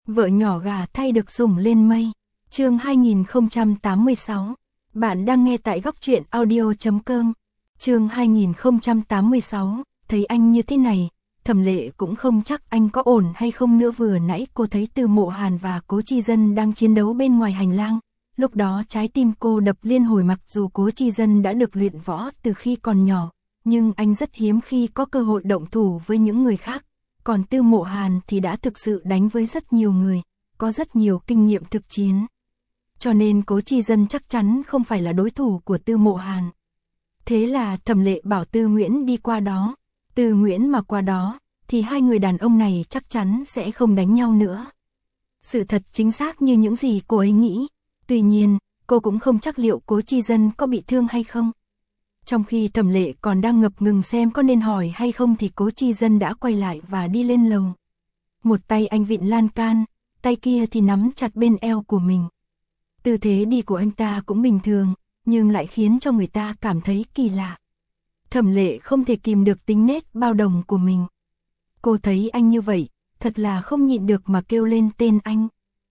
Vợ nhỏ gà thay được sủng lên mây. Chương 2086. Bạn đang nghe tại góc truyện audio.com. Chương 2086. Thấy anh như thế này, Thẩm Lệ cũng không chắc anh có ổn hay không nữa. Vừa nãy cô thấy Từ Mộ Hàn và Cố Chi Dân đang chiến đấu bên ngoài hành lang. Lúc đó trái tim cô đập liên hồi, mặc dù Cố Chi Dân đã được luyện võ từ khi còn nhỏ, nhưng anh rất hiếm khi có cơ hội động thủ với những người khác. Còn Từ Mộ Hàn thì đã thực sự đánh với rất nhiều người, có rất nhiều kinh nghiệm thực chiến. Cho nên Cố Chi Dân chắc chắn không phải là đối thủ của Từ Mộ Hàn. Thế là Thẩm Lệ bảo Tư Nguyễn đi qua đó. Tư Nguyễn mà qua đó, thì hai người đàn ông này chắc chắn sẽ không đánh nhau nữa. Sự thật chính xác như những gì cô ấy nghĩ. Tuy nhiên, cô cũng không chắc liệu Cố Chi Dân có bị thương hay không. Trong khi Thẩm Lệ còn đang ngập ngừng xem có nên hỏi hay không thì Cố Chi Dân đã quay lại và đi lên lầu. Một tay anh vịn lan can, tay kia thì nắm chặt bên eo của mình. Tư thế đi của anh ta cũng bình thường, nhưng lại khiến cho người ta cảm thấy kỳ lạ. Thẩm Lệ không thể kìm được tính nết bao đồng của mình. Cô thấy anh như vậy, thật là không nhịn được mà kêu lên tên anh.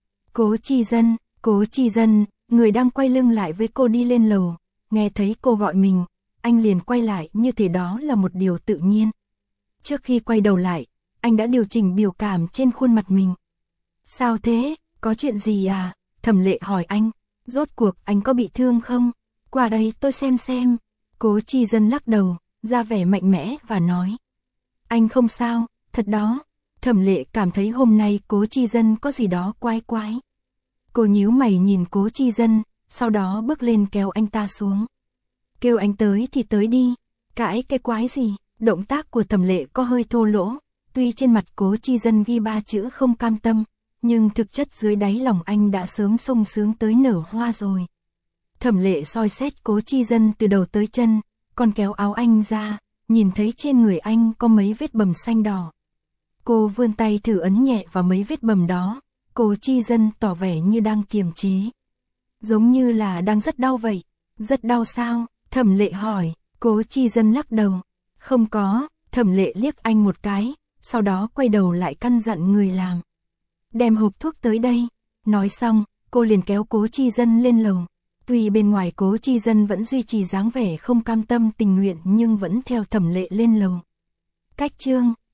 Cố Chi Dân, Cố Chi Dân. Người đang quay lưng lại với cô đi lên lầu, nghe thấy cô gọi mình, anh liền quay lại như thể đó là một điều tự nhiên. Trước khi quay đầu lại, anh đã điều chỉnh biểu cảm trên khuôn mặt mình. Sao thế, có chuyện gì à? Thẩm Lệ hỏi anh, rốt cuộc anh có bị thương không? Qua đây tôi xem. Cố Chi Dân lắc đầu, ra vẻ mạnh mẽ và nói. Anh không sao, thật đó. Thẩm Lệ cảm thấy hôm nay Cố Chi Dân có gì đó quái quái. Cô nhíu mày nhìn Cố Chi Dân, sau đó bước lên kéo anh ta xuống. Kêu anh tới thì tới đi, cãi cái quái gì? Động tác của Thẩm Lệ có hơi thô lỗ, tuy trên mặt Cố Chi Dân ghi 3 chữ không cam tâm, nhưng thực chất dưới đáy lòng anh đã sớm sung sướng tới nở hoa rồi. Thẩm Lệ soi xét Cố Chi Dân từ đầu tới chân, còn kéo áo anh ra, nhìn thấy trên người anh có mấy vết bầm xanh đỏ. Cô vươn tay thử ấn nhẹ vào mấy vết bầm đó. Cố Chi Dân tỏ vẻ như đang kiềm chế. Giống như là đang rất đau vậy. Rất đau sao? Thẩm Lệ hỏi. Cố Chi Dân lắc đầu. Không có. Thẩm Lệ liếc anh một cái, sau đó quay đầu lại căn dặn người làm. Đem hộp thuốc tới đây. Nói xong, cô liền kéo Cố Chi Dân lên lầu. Tuy bên ngoài Cố Chi Dân vẫn duy trì dáng vẻ không cam tâm tình nguyện nhưng vẫn theo Thẩm Lệ lên lầu. Cách chương